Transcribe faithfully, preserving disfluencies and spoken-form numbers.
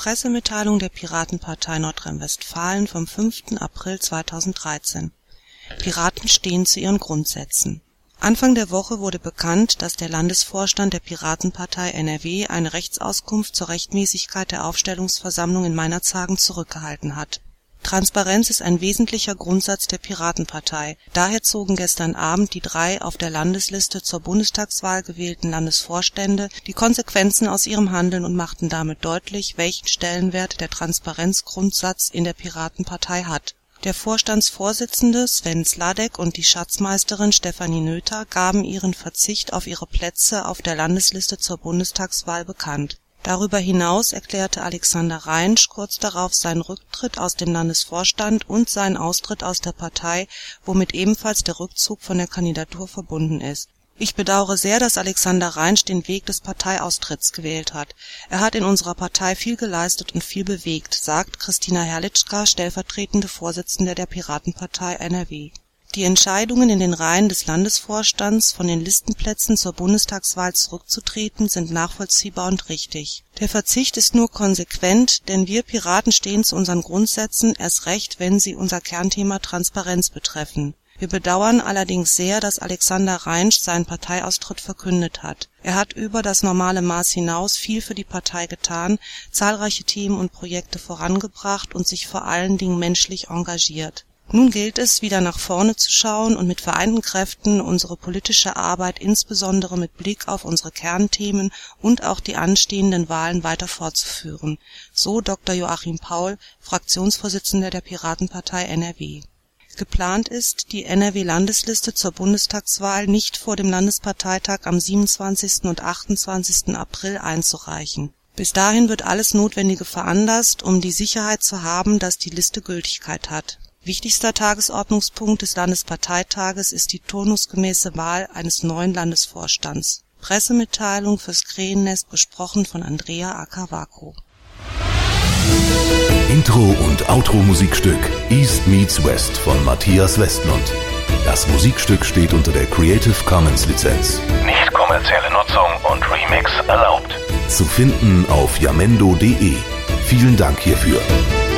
Pressemitteilung der Piratenpartei Nordrhein-Westfalen vom fünften April zweitausenddreizehn. Piraten stehen zu ihren Grundsätzen. Anfang der Woche wurde bekannt, dass der Landesvorstand der Piratenpartei N R W eine Rechtsauskunft zur Rechtmäßigkeit der Aufstellungsversammlung in Meinerzhagen zurückgehalten hat. Transparenz ist ein wesentlicher Grundsatz der Piratenpartei. Daher zogen gestern Abend die drei auf der Landesliste zur Bundestagswahl gewählten Landesvorstände die Konsequenzen aus ihrem Handeln und machten damit deutlich, welchen Stellenwert der Transparenzgrundsatz in der Piratenpartei hat. Der Vorstandsvorsitzende Sven Sladek und die Schatzmeisterin Stefanie Noether gaben ihren Verzicht auf ihre Plätze auf der Landesliste zur Bundestagswahl bekannt. Darüber hinaus erklärte Alexander Reinsch kurz darauf seinen Rücktritt aus dem Landesvorstand und seinen Austritt aus der Partei, womit ebenfalls der Rückzug von der Kandidatur verbunden ist. Ich bedauere sehr, dass Alexander Reinsch den Weg des Parteiaustritts gewählt hat. Er hat in unserer Partei viel geleistet und viel bewegt, sagt Christina Herrlichka, stellvertretende Vorsitzende der Piratenpartei N R W. Die Entscheidungen in den Reihen des Landesvorstands, von den Listenplätzen zur Bundestagswahl zurückzutreten, sind nachvollziehbar und richtig. Der Verzicht ist nur konsequent, denn wir Piraten stehen zu unseren Grundsätzen, erst recht, wenn sie unser Kernthema Transparenz betreffen. Wir bedauern allerdings sehr, dass Alexander Reinsch seinen Parteiaustritt verkündet hat. Er hat über das normale Maß hinaus viel für die Partei getan, zahlreiche Themen und Projekte vorangebracht und sich vor allen Dingen menschlich engagiert. Nun gilt es, wieder nach vorne zu schauen und mit vereinten Kräften unsere politische Arbeit insbesondere mit Blick auf unsere Kernthemen und auch die anstehenden Wahlen weiter fortzuführen. So Doktor Joachim Paul, Fraktionsvorsitzender der Piratenpartei N R W. Geplant ist, die N R W-Landesliste zur Bundestagswahl nicht vor dem Landesparteitag am siebenundzwanzigsten und achtundzwanzigsten April einzureichen. Bis dahin wird alles Notwendige veranlasst, um die Sicherheit zu haben, dass die Liste Gültigkeit hat. Wichtigster Tagesordnungspunkt des Landesparteitages ist die turnusgemäße Wahl eines neuen Landesvorstands. Pressemitteilung fürs Krähennest, besprochen von Andrea Akavako. Intro- und Outro-Musikstück East Meets West von Matthias Westlund. Das Musikstück steht unter der Creative Commons Lizenz. Nicht kommerzielle Nutzung und Remix erlaubt. Zu finden auf jamendo punkt de. Vielen Dank hierfür.